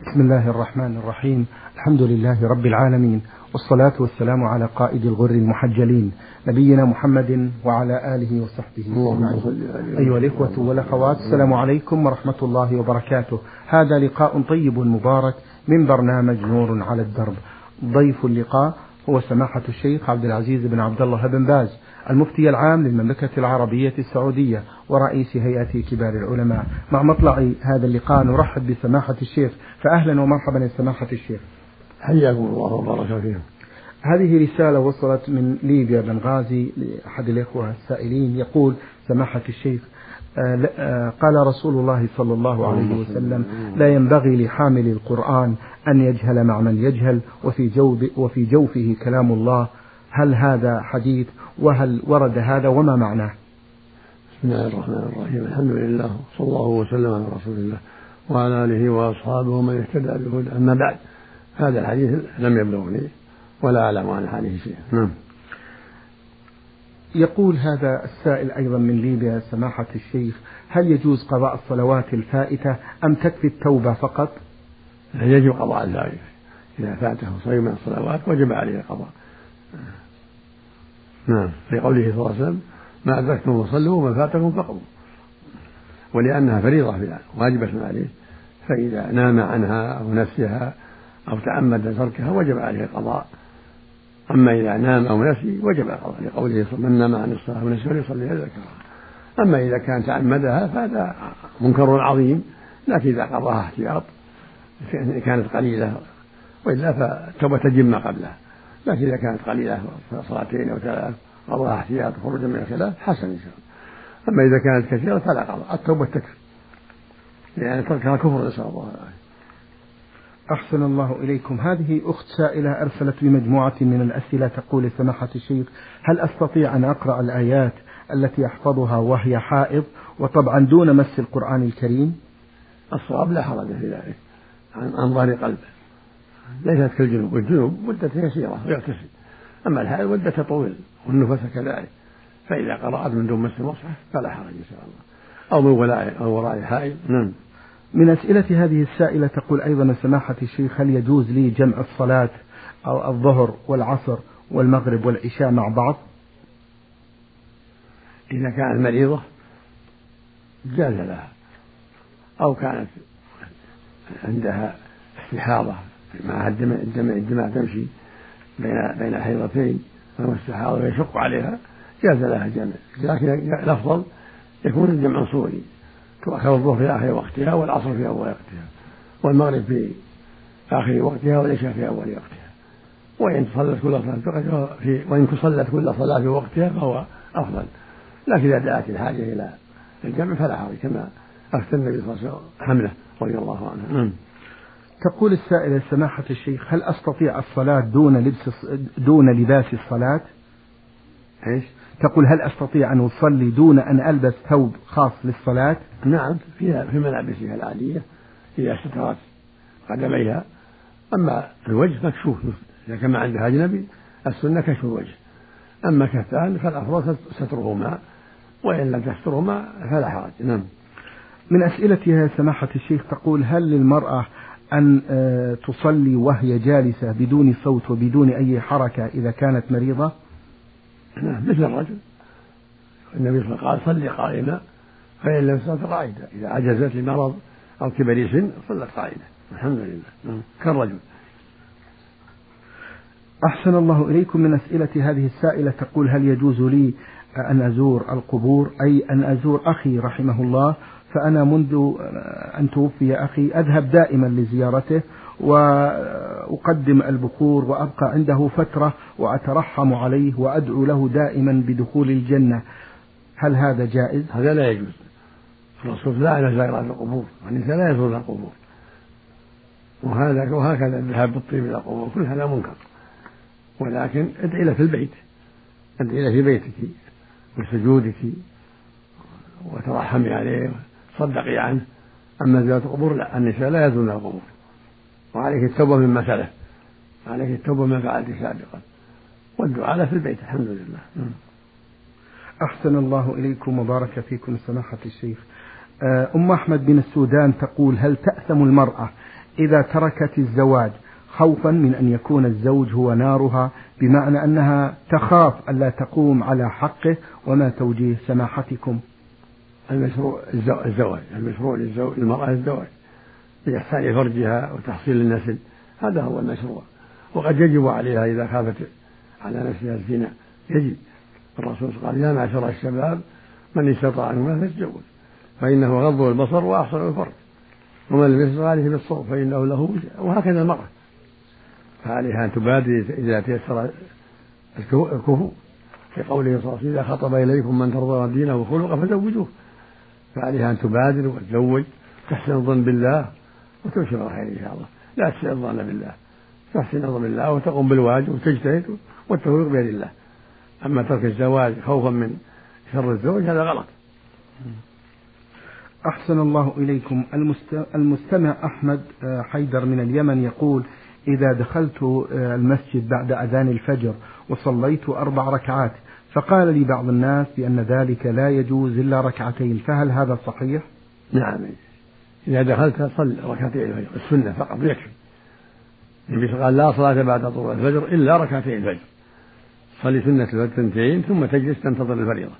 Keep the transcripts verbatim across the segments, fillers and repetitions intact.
بسم الله الرحمن الرحيم. الحمد لله رب العالمين، والصلاة والسلام على قائد الغر المحجلين نبينا محمد وعلى آله وصحبه أجمعين. أيها الإخوة والأخوات، السلام عليكم ورحمة الله وبركاته. هذا لقاء طيب مبارك من برنامج نور على الدرب. ضيف اللقاء هو سماحة الشيخ عبد العزيز بن عبد الله بن باز، المفتي العام للمملكة العربية السعودية ورئيس هيئة كبار العلماء. مع مطلع هذا اللقاء نرحب بسماحة الشيخ، فأهلا ومرحبا يا سماحة الشيخ. حياكم الله وبارك فيكم. هذه رسالة وصلت من ليبيا بنغازي لأحد الإخوة السائلين، يقول سماحة الشيخ: قال رسول الله صلى الله عليه وسلم: لا ينبغي لحامل القرآن أن يجهل مع من يجهل، وفي, جوب وفي جوفه كلام الله. هل هذا حديث؟ وهل ورد هذا وما معناه؟ بسم الله الرحمن الرحيم. الحمد لله، صلى الله وسلم على رسول الله وعلى آله وأصحابه ومن اهتدى بهداه. أما بعد، هذا الحديث لم يبلغني ولا أعلم عن الحديث شيئا. نعم. يقول هذا السائل أيضا من ليبيا: سماحة الشيخ، هل يجوز قضاء الصلوات الفائتة أم تكفي التوبة فقط؟ يجب قضاء الفائتة. إذا فاته صيام من الصلوات وجب عليه القضاء. نعم، لقوله صلى الله عليه وسلم: ما أدركتم فصلوا وما فاتكم فقضوا. ولأنها فريضة واجبة عليه، فإذا نام عنها أو نسيها أو تعمد تركها وجب عليه القضاء. أما إذا نام أو نسي وجب القضاء، لقوله: من نام عن الصلاة ونسي فليصلي إذا ذكرها. أما إذا كان تعمدها فهذا منكر عظيم، لكن إذا قضاها احتياط كانت قليلة، وإلا فالتوبة تجب ما قبلها. لكن إذا كانت قليلة صلاتين أو ثلاث قضاها احتياط خروجا من الخلاف حسن إن شاء الله. أما إذا كانت كثيرة فلا قضاء، التوبة تكفي، لأن يعني تركها كفر، نسأل الله العافية. أحسن الله إليكم. هذه أخت سائلة أرسلت بمجموعة من الأسئلة، تقول: سماحة الشيخ، هل أستطيع أن أقرأ الآيات التي أحفظها وهي حائض، وطبعا دون مس القرآن الكريم؟ الصواب لا حرج في ذلك، عن ظهر قلبه، ليست كالجنوب، والجنوب مدته يسيرة ويغتسل، أما الحائض مدته طويل والنفس كذلك، فإذا قرأت من دون مس المصحف فلا حرج إن شاء الله، أو من وراء أو وراء حائض. نعم. من أسئلة هذه السائلة تقول أيضا: سماحة الشيخ، هل يجوز لي جمع الصلاة أو الظهر والعصر والمغرب والعشاء مع بعض؟ إذا كانت مريضة جاز لها، أو كانت عندها استحاضة مع الدماء تمشي بين بين الحيضتين أو استحاضة ويشق عليها جاز لها الجمع، لكن الأفضل يكون الجمع صوري، تؤخر الظهر في آخر وقتها والعصر في أول وقتها والمغرب في آخر وقتها والعشاء في أول وقتها، وإن صلت كل صلاة في وإن صلت كل صلاة في وقتها فهو أفضل، لكن إذا دعت الحاجة إلى الجمع فلا حرج، كما أفتى النبي صلى الله عليه وسلم حمله رضي الله عنه. تقول السائلة: سماحة الشيخ، هل أستطيع الصلاة دون لبس دون لباس الصلاة؟ إيش؟ تقول: هل أستطيع أن أصلي دون أن ألبس ثوب خاص للصلاة؟ نعم، فيها في ملابسها العادية إذا سترت قدميها، أما الوجه مكشوف، إذا كان عندها أجنبي السنة كشف الوجه، أما كفان فالأفضل سترهما، وإن لم تسترهما فلا حرج. نعم. من أسئلتها سماحة الشيخ تقول: هل للمرأة أن تصلي وهي جالسة بدون صوت وبدون أي حركة إذا كانت مريضة؟ نعم، مثل الرجل، النبي صلى الله عليه وسلم قال: صلي قائمة فإن لم تستطع قاعدة، إذا عجزت لمرض أو كبر سن صلت قائمة، الحمد لله، كالرجل. أحسن الله إليكم. من أسئلة هذه السائلة تقول: هل يجوز لي أن أزور القبور، أي أن أزور أخي رحمه الله، فأنا منذ أن توفي أخي أذهب دائما لزيارته وأقدم البخور وأبقى عنده فترة وأترحم عليه وأدعو له دائما بدخول الجنة، هل هذا جائز؟ هذا لا يجوز، الرسول لا على زيارات القبور، والنساء لا يزورن القبور، وهذا وهكذا الذهاب بالطيب إلى القبور، كل هذا منكر، ولكن ادعي له في البيت، ادعي له في بيتك وسجودك وترحمي عليه وصدقي عنه. أما زيارة القبور لا، النساء لا يزورن القبور، وعليك التوبة مما سلف، عليك التوبة مما فعلت سابقا، والدعاء له في البيت. الحمد لله. أحسن الله إليكم وبارك فيكم سماحة الشيخ. أم أحمد من السودان تقول: هل تأثم المرأة إذا تركت الزواج خوفا من أن يكون الزوج هو نارها، بمعنى أنها تخاف ألا تقوم على حقه، وما توجيه سماحتكم؟ المشروع الزواج، المشروع للمرأة الزواج بإحسان فرجها وتحصيل النسل، هذا هو المشروع. وقد يجب عليها إذا خافت على نفسها الزنا، يجب. الرسول قال: يا معشر الشباب من استطاع منكم فليتزوج فإنه غض البصر وأحسن الفرج ومن لم يستطع عليه بالصوم فإنه له وجه. وهكذا المرأة، فعليها أن تبادر إذا تيسر الكفو، في قوله صلى الله عليه وسلم: إذا خطب إليكم من ترضون دينه وخلقه فزوجوه. فعليها أن تبادر وتزوج، تحسن الظن بالله وتبشر الخير إن شاء الله. لا تسيء الظن بالله، تحسن الظن بالله وتقوم بالواجب وتجتهد والتوفيق بيد الله. أما ترك الزواج خوفا من شر الزوج هذا غلط. أحسن الله إليكم. المستمع أحمد حيدر من اليمن يقول: إذا دخلت المسجد بعد أذان الفجر وصليت أربع ركعات، فقال لي بعض الناس بأن ذلك لا يجوز إلا ركعتين، فهل هذا صحيح؟ نعم، إذا دخلت صل ركعتين الفجر السنة فقط يكفي. النبي قال: لا صلاة بعد طلوع الفجر إلا ركعتين الفجر، صلي سنة الفجر اثنتين ثم تجلس تنتظر الفريضة.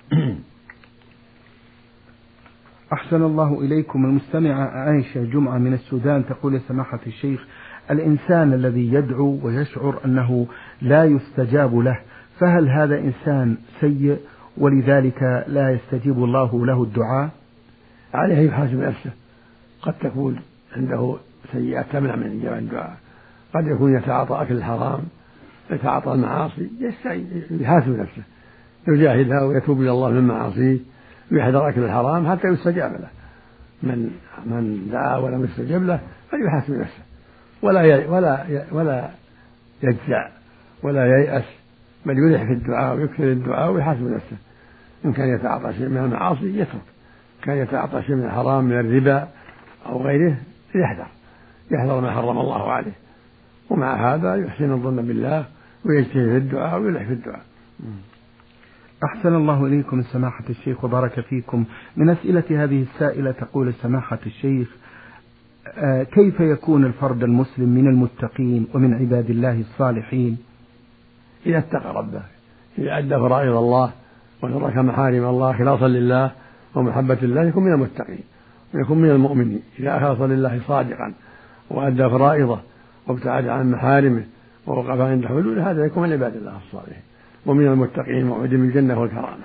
أحسن الله إليكم. المستمعة عائشة جمعة من السودان تقول: سماحة الشيخ، الإنسان الذي يدعو ويشعر أنه لا يستجاب له، فهل هذا إنسان سيء ولذلك لا يستجيب الله له الدعاء؟ عليه يحاسب نفسه، قد تكون عنده سيئات تمنع من إجابة الدعاء، قد يكون يتعاطى أكل الحرام، يتعاطى المعاصي، يحاسب نفسه، يجاهدها ويتوب إلى الله من معاصيه ويحذر أكل الحرام حتى يستجاب له. من من دعا ولم يستجب له فليحاسب نفسه، ولا ولا ولا يجزع ولا ييأس، بل يلح في الدعاء ويكثر الدعاء ويحاسب نفسه. إن كان يتعاطى شيء من المعاصي يترك، كان يتعاطى شيء من الحرام من الربا أو غيره يحذر يحذر ما حرم الله عليه، ومع هذا يحسن الظن بالله ويجتهد في الدعاء ويلح في الدعاء. أحسن الله إليكم سماحة الشيخ وبارك فيكم. من أسئلة هذه السائلة تقول: سماحة الشيخ، كيف يكون الفرد المسلم من المتقين ومن عباد الله الصالحين؟ إذا اتقى ربه، إذا أدى فرائض الله وترك محارم الله خلاصا لله ومحبة الله يكون من المتقين ويكون من المؤمنين. إذا أخلص لله صادقا وأدى فرائضه وابتعد عن محارمه ووقف عند حدوده، هذا يكون من عباد الله الصالحين ومن المتقين موعودين بالجنة والكرامة.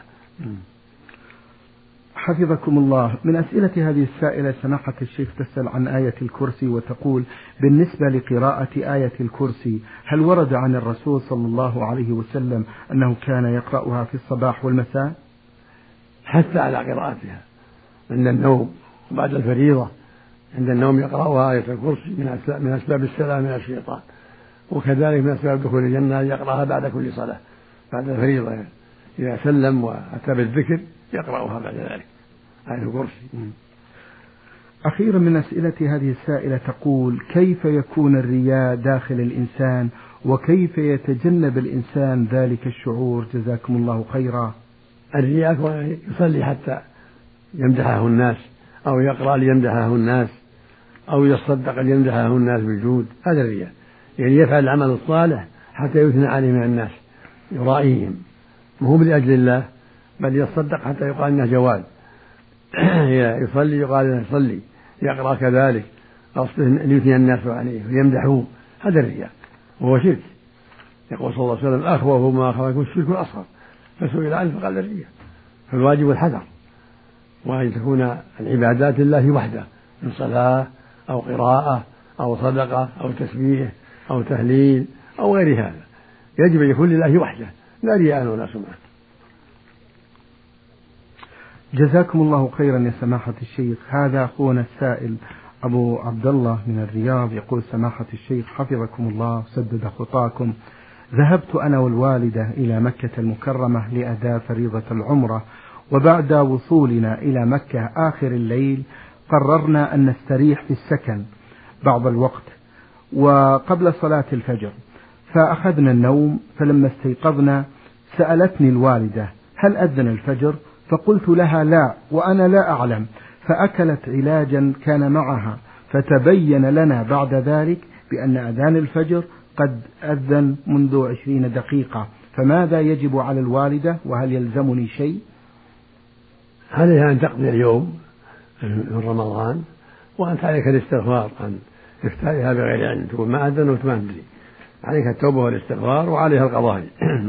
حفظكم الله. من أسئلة هذه السائلة سماحة الشيخ تسأل عن آية الكرسي وتقول: بالنسبة لقراءة آية الكرسي هل ورد عن الرسول صلى الله عليه وسلم أنه كان يقرأها في الصباح والمساء؟ حتى على قراءتها عند النوم وبعد الفريضة، عند النوم يقرأها آية الكرسي من أسباب السلام من الشيطان، وكذلك من أسباب دخول الجنة يقرأها بعد كل صلاة بعد الفريضة، إذا سلم وأتى بالذكر يقرأها بعد ذلك آية الكرسي. أخيرا من أسئلة هذه السائلة تقول: كيف يكون الرياء داخل الإنسان وكيف يتجنب الإنسان ذلك الشعور؟ جزاكم الله خيرا. الرياء يصلي حتى يمدحه الناس، أو يقرأ ليمدحه الناس، أو يصدق ليمدحه الناس بالجود، هذا الرياء. يعني يفعل العمل الصالح حتى يثنى عليه من الناس يرائيهم، مو لأجل الله، بل يصدق حتى يقال إنه جواد. يصلي يقال إنه يصلي، يقرأ كذلك قصده ليثني الناس عليه ويمدحوه، هذا الرياء وهو شرك. يقول صلى الله عليه وسلم: أخوف ما أخاف الشرك الأصغر، فسئل عنه فقال الرياء. فالواجب الحذر، وأن تكون العبادات لله وحده من صلاة أو قراءة أو صدقة أو تسبيح أو تهليل أو غير هذا، يجب أن يكون لله وحده لا رياء ولا سمعة. جزاكم الله خيرا يا سماحة الشيخ. هذا أخونا السائل أبو عبد الله من الرياض يقول: سماحة الشيخ حفظكم الله سدد خطاكم، ذهبت أنا والوالدة إلى مكة المكرمة لأداء فريضة العمرة، وبعد وصولنا إلى مكة آخر الليل قررنا أن نستريح في السكن بعض الوقت وقبل صلاة الفجر، فأخذنا النوم. فلما استيقظنا سألتني الوالدة: هل أذن الفجر؟ فقلت لها: لا وأنا لا أعلم. فأكلت علاجا كان معها فتبين لنا بعد ذلك بأن أذان الفجر قد أذن منذ عشرين دقيقة، فماذا يجب على الوالدة وهل يلزمني شيء؟ عليها أن تقضي اليوم من رمضان، وأنت عليك الاستغفار عن إفتائها بغير علم، تقول ما أذن وما أدري، عليك التوبة والاستغفار وعليها القضاء.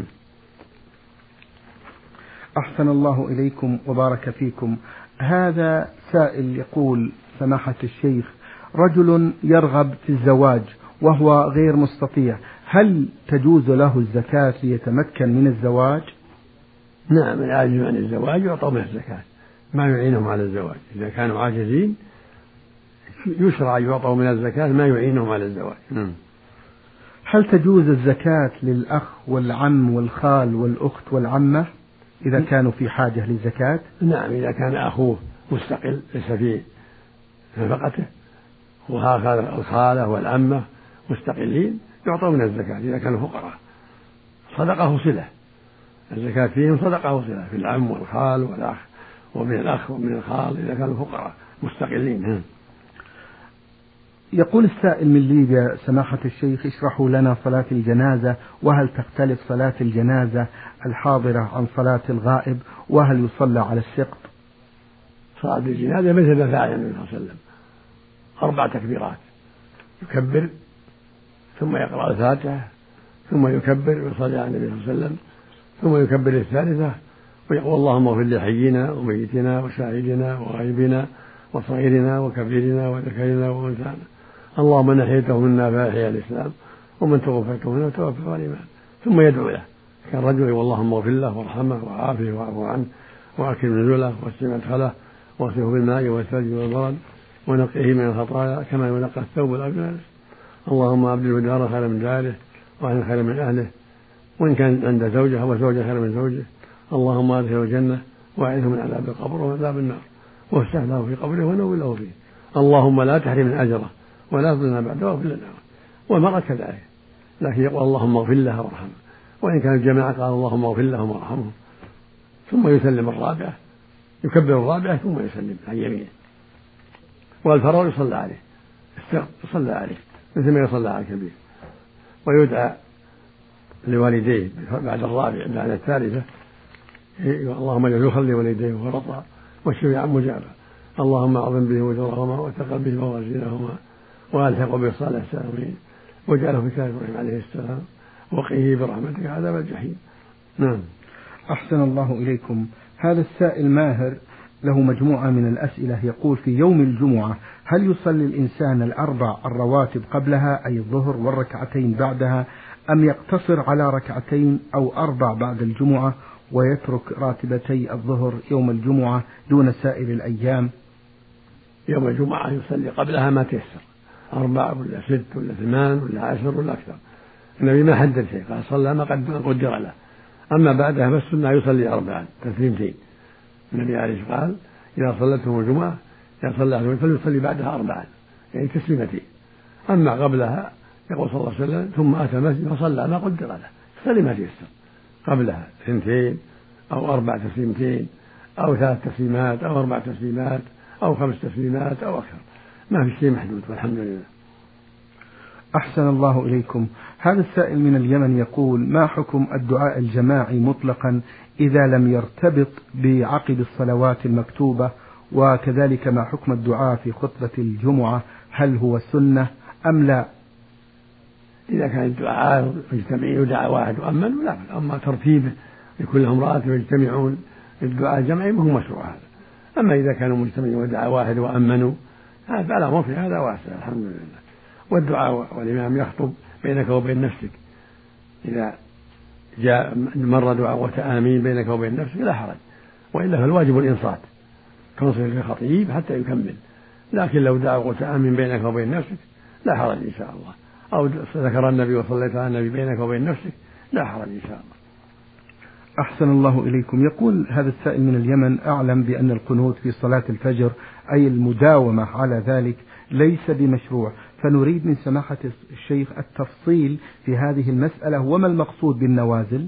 أحسن الله إليكم وبارك فيكم. هذا سائل يقول: سماحة الشيخ، رجل يرغب في الزواج وهو غير مستطيع، هل تجوز له الزكاة ليتمكن من الزواج؟ نعم، العاجز عن الزواج يعطى من الزكاة ما يعينهم على الزواج. إذا كانوا عاجزين يشرع يعطوا من الزكاة ما يعينهم على الزواج. نعم. هل تجوز الزكاة للأخ والعم والخال والأخت والعمة إذا كانوا في حاجة للزكاة؟ نعم، إذا كان أخوه مستقل ليس في نفقته، وهكذا الخالة والعمة مستقلين يعطوا من الزكاة إذا كانوا فقراء. صدقة صلة، الزكاة فيهم صدقة صلة، في العم والخال والأخ ومن الأخ ومن الخال إذا كانوا فقراء مستقلين. يقول السائل من ليبيا: سماحة الشيخ، اشرحوا لنا صلاة الجنازة، وهل تختلف صلاة الجنازة الحاضرة عن صلاة الغائب، وهل يصلى على السقط؟ صلاة الجنازة مثل ما فعل النبي صلى الله عليه وسلم، أربع تكبيرات، يكبر ثم يقرأ الفاتحة ثم يكبر ويصلي على النبي صلى الله عليه وسلم ثم يكبر الثالثة ويقول اللهم اغفر لحينا وميتنا وشاهدنا وغائبنا وصغيرنا وكبيرنا وذكرنا وأنثانا، اللهم من أحييته منا فأحيا الإسلام ومن توفيته منا توفى الإيمان، ثم يدعو له كالرجل اللهم اغفر له وارحمه وعافه واعف عنه وأكرم نزله واسع مدخله واغسله بالماء والثلج والبرد ونقه من الخطايا كما ينقى الثوب الأبيض، اللهم أبدله دارا خيرا من داره وأهلا خيرا من أهله، وإن كان عند زوجه وزوجة خيرا من زوجه، اللهم أدخله الجنة وأعذه من عذاب القبر ومن عذاب النار وافتح له في قبره ونور له فيه، اللهم لا تحرمنا أجره ولا تضلنا بعده واغفر لنا. والمرأة كذلك، لكن يقول اللهم اغفر لها وارحمها، وإن كان الجماعة قال اللهم اغفر لهم وارحمهم، ثم يسلم الرابعة، يكبر الرابعة ثم يسلم عن يمينه. والفرار يصلى عليه، السقط يصلى عليه مثل ما يصلى على الكبير، ويدعى لوالديه بعد الرابع بعد الثالثة اللهم اجعل يخلي والديه فرطا والشفيع مجابا، اللهم اعظم به وجرهما وتقل به موازينهما والحق بالصالح السالمين واجعله في كتاب ابراهيم عليه السلام وقيه برحمتك عذاب الجحيم. نعم. أحسن الله إليكم. هذا السائل ماهر له مجموعة من الأسئلة، يقول: في يوم الجمعة هل يصلي الإنسان الأربع الرواتب قبلها أي الظهر والركعتين بعدها، أم يقتصر على ركعتين أو أربع بعد الجمعة ويترك راتبتي الظهر يوم الجمعة دون سائر الأيام؟ يوم الجمعة يصلي قبلها ما تيسر، أربع ولا ست ولا ثمان ولا عشر ولا أكثر، النبي ما حدد شيء، قال صلى ما قدر له. أما بعدها فالسنة يصلي أربعا تسليمتين، النبي عليه الصلاة والسلام قال إذا صلتهم الجمعة إذا صلى فليصلي بعدها أربعا يعني تسليمتين. أما قبلها يقول صلى الله عليه وسلم ثم أتى المسجد فصلى ما قدر له، صلي ما تيسر، قبلها اثنتين أو أربع تسليمتين أو ثلاث تسليمات أو أربع تسليمات أو خمس تسليمات أو أكثر، ما في شيء محدود والحمد لله. أحسن الله إليكم. هذا السائل من اليمن يقول: ما حكم الدعاء الجماعي مطلقا إذا لم يرتبط بعقب الصلوات المكتوبة، وكذلك ما حكم الدعاء في خطبة الجمعة، هل هو سنة أم لا؟ إذا كان الدعاء يجتمعون يدعى واحد وأمن لا، أما ترتيبه لكلهم راتب يجتمعون الدعاء الجمعي ما هو مشروع هذا. أما إذا كانوا مجتمعين ودعا واحد وأمنوا هذا الأمر في هذا واسع الحمد لله. والدعاء والإمام يخطب بينك وبين نفسك، إذا جاء مر دعاء وتآمين بينك وبين نفسك لا حرج، وإلا فالواجب الإنصات تنصت الخطيب حتى يكمل، لكن لو دعا وتآمين بينك وبين نفسك لا حرج إن شاء الله، أو ذكر النبي وصليت على النبي بينك وبين نفسك لا حرج إن شاء الله. أحسن الله إليكم. يقول هذا السائل من اليمن: أعلم بأن القنوت في صلاة الفجر أي المداومة على ذلك ليس بمشروع، فنريد من سماحة الشيخ التفصيل في هذه المسألة، وما المقصود بالنوازل؟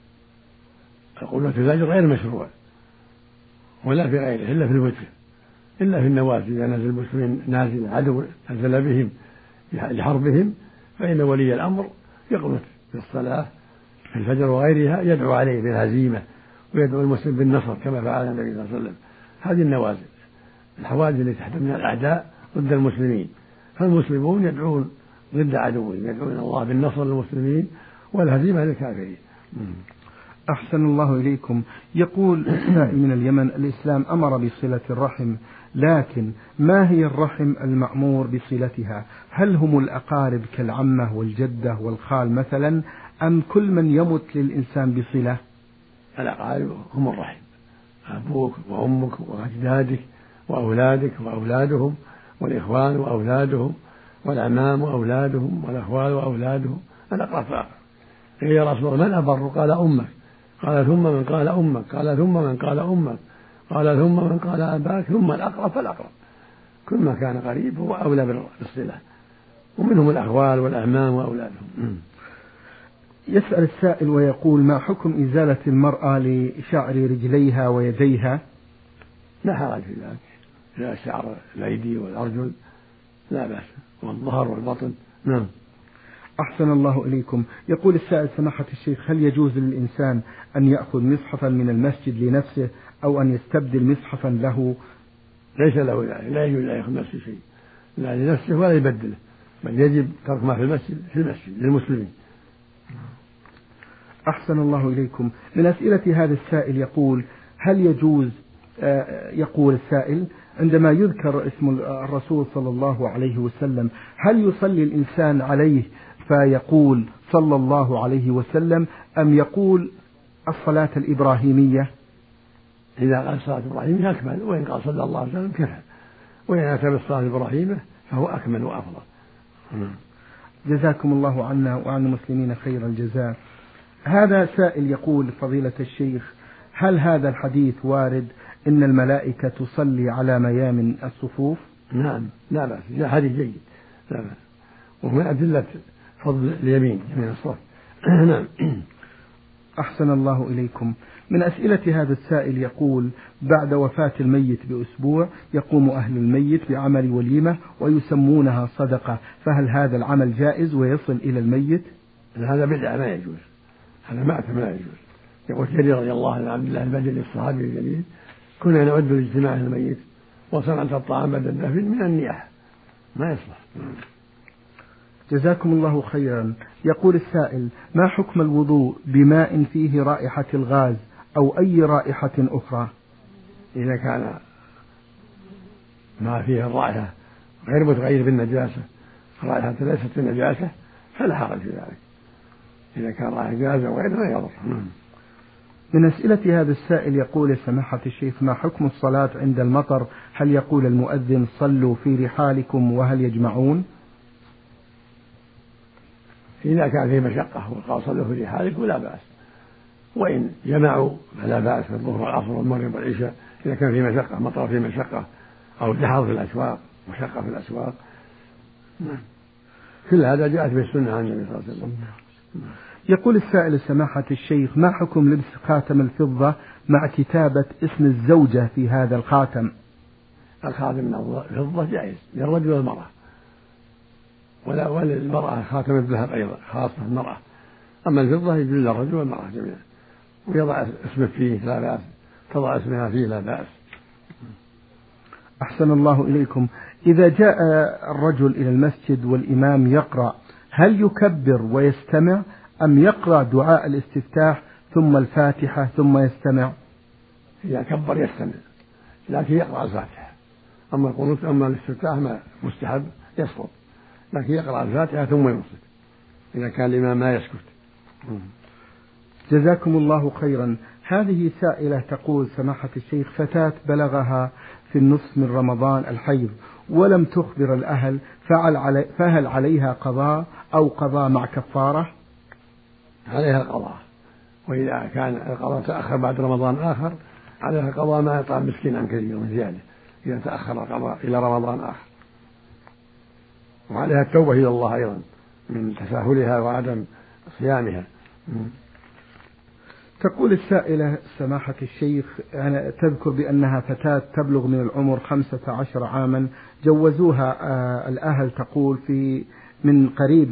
القنوت في الفجر غير مشروع ولا في غيره إلا في الوتر، إلا في النوازل، إذا نزل المسلمين نازل عدو نزل بهم لحربهم فإن ولي الأمر يقنت في الصلاة في الفجر وغيرها يدعو عليه بالهزيمة ويدعو المسلم بالنصر كما فعل النبي صلى الله عليه وسلم. هذه النوازل الحوادث التي تحدث من الأعداء ضد المسلمين، فالمسلمون يدعون ضد عدوهم، يدعون الله بالنصر للمسلمين والهزيمة للكافرين. أحسن الله إليكم. يقول السائل من اليمن: الإسلام أمر بصلة الرحم، لكن ما هي الرحم المأمور بصلتها؟ هل هم الأقارب كالعمة والجدة والخال مثلا، أم كل من يمت للإنسان بصلة؟ الأقارب هم الرحم، أبوك وأمك وأجدادك وأولادك وأولادهم والإخوان وأولادهم والأعمام وأولادهم والأخوال وأولادهم، الأقرب فأقرب. يا رسول الله من أبر؟ قال أمك، قال ثم من قال أمك، قال ثم من قال أمك، قال ثم من قال أباك، ثم الأقرب فالأقرب. كل ما كان قريب هو أولى بالصلة، ومنهم الأخوال والأعمام وأولادهم. يسأل السائل ويقول: ما حكم إزالة المرأة لشعر رجليها ويديها؟ لا حرج في ذلك، إذا شعر الأيدي والأرجل لا بأس، والظهر والبطن. نعم. أحسن الله إليكم. يقول السائل: سماحة الشيخ، هل يجوز للإنسان أن يأخذ مصحفا من المسجد لنفسه أو أن يستبدل مصحفا له؟ ليس له ذلك، لا يجوز أن يأخذ نفسه شيء، لا لنفسه ولا يبدله، بل يجب ترك ما في المسجد في المسجد للمسلمين. أحسن الله إليكم. من أسئلة هذا السائل يقول: هل يجوز يقول السائل عندما يذكر اسم الرسول صلى الله عليه وسلم هل يصلي الإنسان عليه فيقول صلى الله عليه وسلم، أم يقول الصلاة الإبراهيمية؟ إذا قال الصلاة الإبراهيمية أكمل، وإن قال صلى الله عليه وسلم كفى، وإن أتى بالصلاة الإبراهيمية فهو أكمل وأفضل. جزاكم الله عنا وعن المسلمين خير الجزاء. هذا سائل يقول: فضيلة الشيخ، هل هذا الحديث وارد إن الملائكة تصلي على ميامن الصفوف؟ نعم لا بأس، جاء حديث جيد لا بأس، ومن أدلة فضل اليمين يمين الصف. نعم. أحسن الله إليكم. من أسئلة هذا السائل يقول: بعد وفاة الميت بأسبوع يقوم أهل الميت بعمل وليمة ويسمونها صدقة، فهل هذا العمل جائز ويصل إلى الميت؟ هذا بدعة ما يجوز، هذا مأثم لا يجوز. يقول جرير رضي الله عنه عبد الله البجلي الصحابي الجليل: كنا نعد لاجتماع الميت وصنعة الطعام بعد الدفن من النياحة، ما يصلح. جزاكم الله خيرا. يقول السائل: ما حكم الوضوء بماء فيه رائحة الغاز أو أي رائحة أخرى؟ إذا كان ما فيه الرائحة غير متغير بالنجاسة، رائحة ليست بالنجاسة فلا حرج في ذلك، إذا كان رائحة غاز أو غيره لا يضر. من أسئلة هذا السائل يقول: سماحة الشيخ، ما حكم الصلاة عند المطر؟ هل يقول المؤذن صلوا في رحالكم وهل يجمعون؟ إذا كان فيه مشقة وقال صلوا في رحالكم لا بأس، وإن جمعوا فلا بأس في الظهر والعصر والمغرب والعشاء، إذا كان فيه مشقة، مطر فيه مشقة أو دحر في الأسواق، مشقة في الأسواق. كل هذا جاءت به السنة عن النبي صلى الله عليه وسلم. يقول السائل: سماحة الشيخ، ما حكم لبس خاتم الفضة مع كتابة اسم الزوجة في هذا الخاتم؟ الخاتم من الفضة جائز للرجل والمرأة، ولا وللمرأة خاتم الذهب أيضا خاصة المرأة، أما الفضة يجوز للرجل والمرأة جميعا، ويضع اسمه فيه لا بأس، تضع اسمها فيه لا بأس. أحسن الله إليكم. إذا جاء الرجل إلى المسجد والإمام يقرأ، هل يكبر ويستمع أم يقرأ دعاء الاستفتاح ثم الفاتحة ثم يستمع؟ إذا كبر يستمع، لكن يقرأ الفاتحة. أما القنوت أما الاستفتاح ما مستحب يسقط، لكن يقرأ الفاتحة ثم ينصت إذا كان الإمام ما يسكت. جزاكم الله خيرا. هذه سائلة تقول: سماحة الشيخ، فتاة بلغها في النصف من رمضان الحيض ولم تخبر الأهل، فهل عليها قضاء أو قضاء مع كفارة؟ عليها القضاء، وإذا كان القضاء تأخر بعد رمضان آخر عليها القضاء ما يطعم مسكين عن كثير من زيادة إذا تأخر القضاء إلى رمضان آخر، وعليها التوبة إلى الله أيضا من تساهلها وعدم صيامها. تقول السائلة سماحة الشيخ، أنا تذكر بأنها فتاة تبلغ من العمر خمسة عشر عاما، جوزوها الأهل تقول في من قريب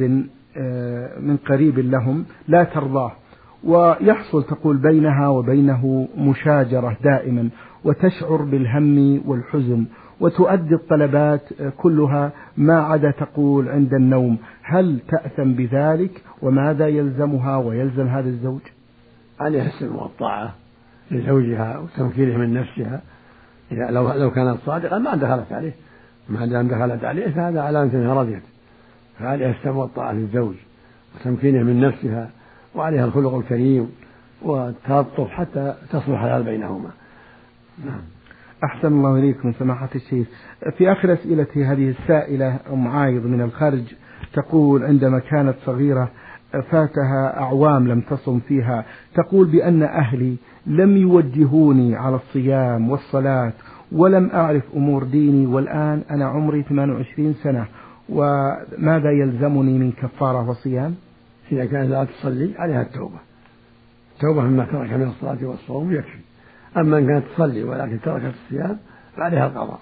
من قريب لهم لا ترضاه، ويحصل تقول بينها وبينه مشاجرة دائما، وتشعر بالهم والحزن، وتؤدي الطلبات كلها ما عدا تقول عند النوم. هل تأثم بذلك؟ وماذا يلزمها ويلزم هذا الزوج؟ عليها السمع والطاعة لزوجها وتمكينه من نفسها. إذا لو لو كانت صادقة ما دخلت عليه، ما دام دخلت عليه فهذا علامة أنها رضيت، فعليها السمع والطاعة للزوج وتمكينه من نفسها، وعليها الخلق الكريم والتلطف حتى تصلح الحياة بينهما. نعم. أحسن الله إليكم سماحة الشيخ. في آخر أسئلتي هذه السائلة أم عايض من الخرج تقول عندما كانت صغيرة فاتها أعوام لم تصم فيها، تقول بأن أهلي لم يوجهوني على الصيام والصلاة ولم أعرف أمور ديني، والآن أنا عمري ثمان وعشرين سنة، وماذا يلزمني من كفارة وصيام؟ إذا كانت لا تصلي عليها التوبة، التوبة مما ترك من الصلاة والصوم يكفي. أما إن كانت تصلي ولكن تركت الصيام فعليها القضاء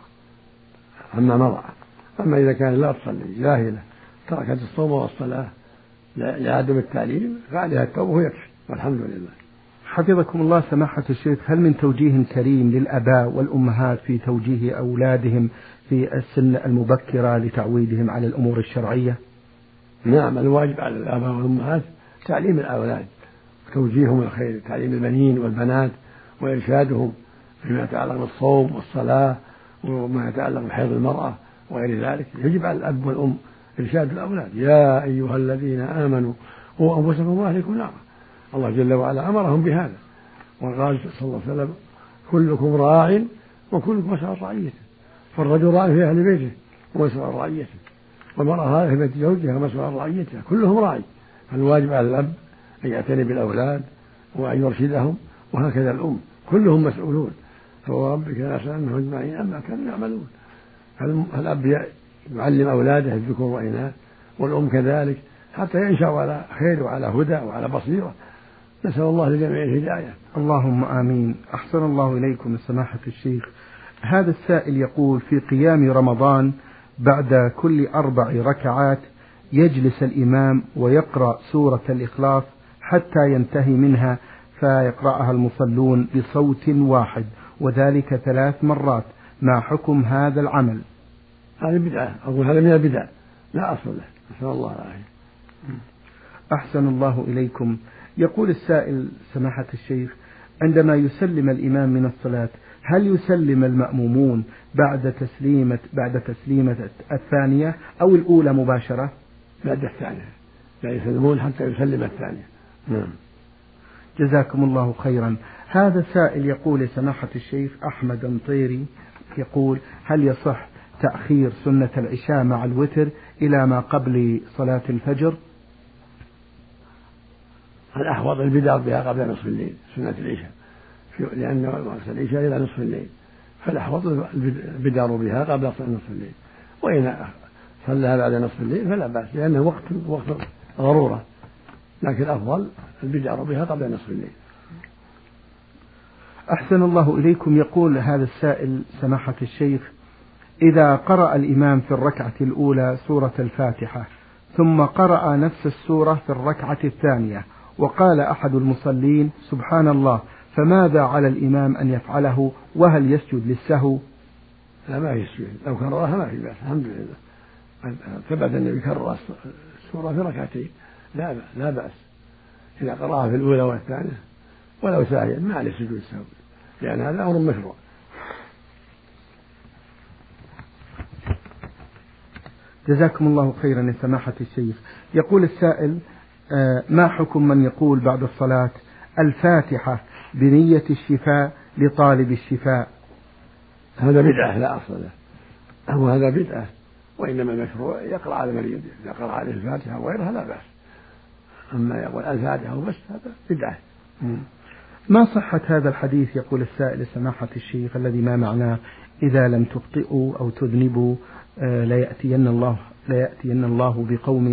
أما مضى. أما إذا كانت لا تصلي جاهلة تركت الصوم والصلاة لعدم التعليم فعليها التوبة ويكفي، والحمد لله. حفظكم الله سماحة الشيخ، هل من توجيه كريم للآباء والأمهات في توجيه أولادهم في السن المبكرة لتعويدهم على الأمور الشرعية؟ نعم، الواجب على الآباء والأمهات تعليم الأولاد وتوجيههم الخير، تعليم البنين والبنات وإرشادهم فيما يتعلق بالصوم والصلاة وما يتعلق بحيض المرأة وغير ذلك. يجب على الأب والأم إرشاد الأولاد. يا أيها الذين آمنوا قوا أنفسكم وأهليكم نارا. الله جل وعلا أمرهم بهذا، وقال صلى الله عليه وسلم كلكم راع وكلكم مسؤول عن رعيته. فالرجل راع في أهل بيته ومسؤول عن رعيته، والمرأة في بيت زوجها ومسؤول عن رعيتها، كلهم راعي. فالواجب على الأب أن يعتني بالأولاد وأن يرشدهم، وهكذا الأم كلهم مسؤولون. فوربك لنسألنهم أجمعين عما كانوا يعملون. فالأب يعلم أولاده الذكور والإناث، والأم كذلك، حتى ينشأوا على خير وعلى هدى وعلى بصيرة. نسأل الله لجميع الهداية. اللهم آمين. أحسن الله إليكم سماحة الشيخ. هذا السائل يقول في قيام رمضان بعد كل أربع ركعات يجلس الإمام ويقرأ سورة الإخلاص حتى ينتهي منها، فيقرأها المصلون بصوت واحد، وذلك ثلاث مرات. ما حكم هذا العمل؟ هذه بدعة، أقول هذا من البدع لا أصل له. نسأل الله العافية. أحسن الله إليكم. يقول السائل سماحة الشيخ عندما يسلم الإمام من الصلاة هل يسلم المأمومون بعد تسليمة بعد تسليمة الثانية أو الأولى مباشرة؟ بعد الثانية، لا يسلمون حتى يسلم الثانية. نعم. جزاكم الله خيرا. هذا سائل يقول سماحة الشيخ أحمد مطيري يقول هل يصح تأخير سنة العشاء مع الوتر إلى ما قبل صلاة الفجر؟ الأحوط البدار بها قبل نصف الليل سنة العشاء، لأن وقت العشاء إلى نصف الليل، فالأحوط البدار بها قبل نصف الليل. وإن صلىها بعد نصف الليل فلا بأس، لأنه وقت وقت ضرورة، لكن الأفضل البدار بها قبل نصف الليل. أحسن الله إليكم. يقول هذا السائل سماحة الشيخ إذا قرأ الإمام في الركعة الأولى سورة الفاتحة ثم قرأ نفس السورة في الركعة الثانية وقال أحد المصلين سبحان الله، فماذا على الإمام أن يفعله؟ وهل يسجد للسهو؟ لا، ما يسجد، لو كررها ما في بأس، الحمد لله. ثبت أن يكرر السورة في ركعتين لا لا بأس إذا قرأها في الأولى والثانية ولو ساهيا ما عليه سجود السهو، لأن هذا أمر مشروع. جزاكم الله خيرا يا سماحة الشيخ. يقول السائل ما حكم من يقول بعد الصلاة الفاتحة بنية الشفاء لطالب الشفاء؟ هذا بدعة لا أصل له، أو هذا بدعة، وإنما المشروع يقرأ على المريض، إذا قرأ عليه الفاتحة وغيرها لا بأس. أما يقول الفاتحة وبس هذا بدعة. ما صحة هذا الحديث يقول السائل سماحة الشيخ الذي ما معناه إذا لم تخطئوا أو تذنبوا لا يأتين الله لا يأتين الله بقوم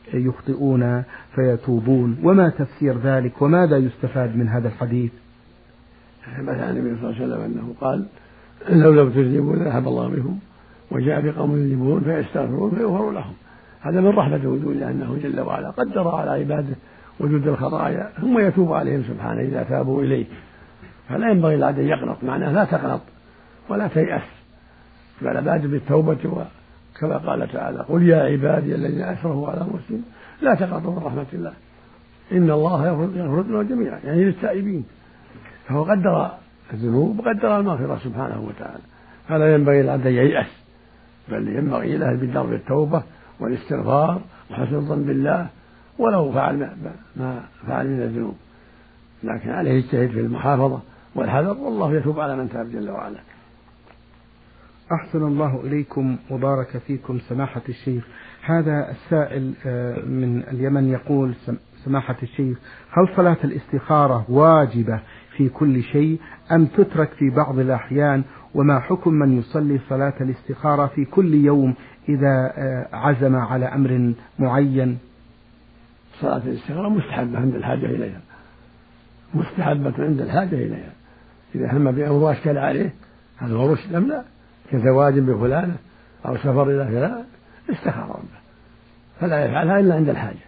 يخطئون فيتوبون، وما تفسير ذلك وماذا يستفاد من هذا الحديث؟ ثبت عن النبي صلى الله عليه وسلم أنه قال لو لم تذنبوا لذهب الله بهم وجاء بقوم يذنبون فيستغفرون فيغفر لهم. هذا من رحمة وجوده أنه جل وعلا قدر على عباده وجود الخطايا ثم يتوب عليهم سبحانه إذا تابوا إليه. فلا ينبغي العبد أن يقنط، معناه لا تقنط ولا تيأس، بل بادر بالتوبة، كما قال تعالى قل يا عبادي الذين أسرفوا على أنفسهم لا تقنطوا من رحمة الله إن الله يغفر الذنوب جميعا، يعني للتائبين. فهو قدر الذنوب وقدر المغفرة سبحانه وتعالى، فلا ينبغي العبد أن ييأس، بل ينبغي له بالدار بالتوبة والاستغفار وحسن الظن بالله ولو فعل ما فعل من الذنوب، لكن عليه يجتهد في المحافظة والحذر، والله يتوب على من تاب جل وعلا. أحسن الله إليكم وبارك فيكم سماحة الشيخ. هذا السائل من اليمن يقول سماحة الشيخ هل صلاة الاستخارة واجبة في كل شيء أم تترك في بعض الأحيان، وما حكم من يصلي صلاة الاستخارة في كل يوم إذا عزم على أمر معين؟ صلاة الاستخارة مستحبة عند الحاجة إليها، مستحبة عند الحاجة إليها. إذا هم بأمر واشكل عليه هل هو رشد أم لا، كزواج بفلانة أو سفر إلى فلان، استخار ربه، فلا يفعلها إلا عند الحاجة.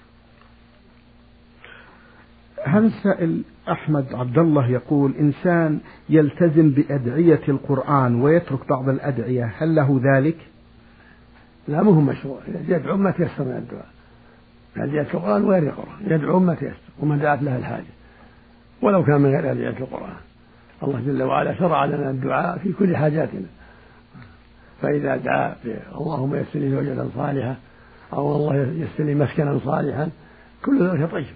هذا السائل أحمد عبد الله يقول إنسان يلتزم بأدعية القرآن ويترك بعض الأدعية، هل له ذلك؟ لا، مهم مشروع، يدعو ما تيسر من الدعاء، أدعية القرآن وغير القرآن يدعو ما تيسر وما دعت له الحاجة، ولو كان من غير أدعية القرآن. الله جل وعلا شرع لنا الدعاء في كل حاجاتنا، فإذا دعا اللهم يسر لي زوجة صالحة أو الله يسر لي مسكنا صالحا كل ذلك طيب.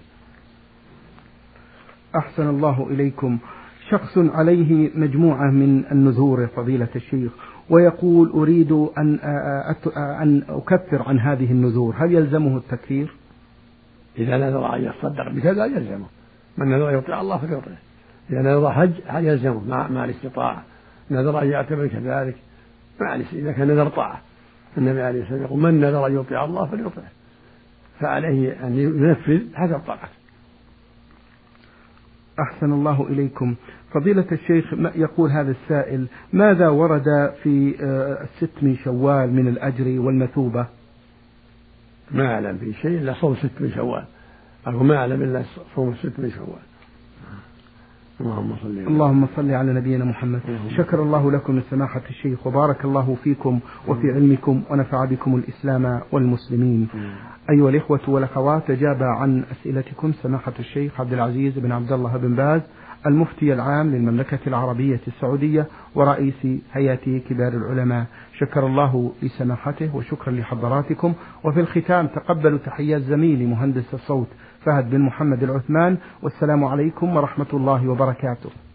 أحسن الله إليكم. شخص عليه مجموعة من النذور فضيلة الشيخ ويقول أريد أن أن أكفر عن هذه النذور، هل يلزمه التكفير؟ إذا نذر أن يتصدق بكذا يلزمه، من نذر يطيع الله فليطيعه. إذا نذر حج يلزمه مع مع الاستطاعة، نذر أن يعتبر كذلك معلش. إذا كان نذر طاعة النبي عليه الصلاة والسلام يقول من نذر أن يطيع الله فليطيعه، فعليه أن ينفذ حسب طاعته. أحسن الله إليكم. فضيلة الشيخ يقول هذا السائل ماذا ورد في الست من شوال من الأجر والمثوبة؟ ما أعلم في شيء إلا صوم ست من شوال، أو ما أعلم إلا صوم ست من شوال. اللهم صل اللهم صل على نبينا محمد. شكر الله لكم سماحة الشيخ وبارك الله فيكم وفي علمكم ونفع بكم الإسلام والمسلمين. أيها الإخوة والأخوات، أجاب عن أسئلتكم سماحة الشيخ عبد العزيز بن عبد الله بن باز المفتي العام للمملكة العربية السعودية ورئيس هيئة كبار العلماء. شكر الله لسماحته وشكرا لحضراتكم. وفي الختام تقبلوا تحيات زميلي مهندس الصوت فهد بن محمد العثمان، والسلام عليكم ورحمة الله وبركاته.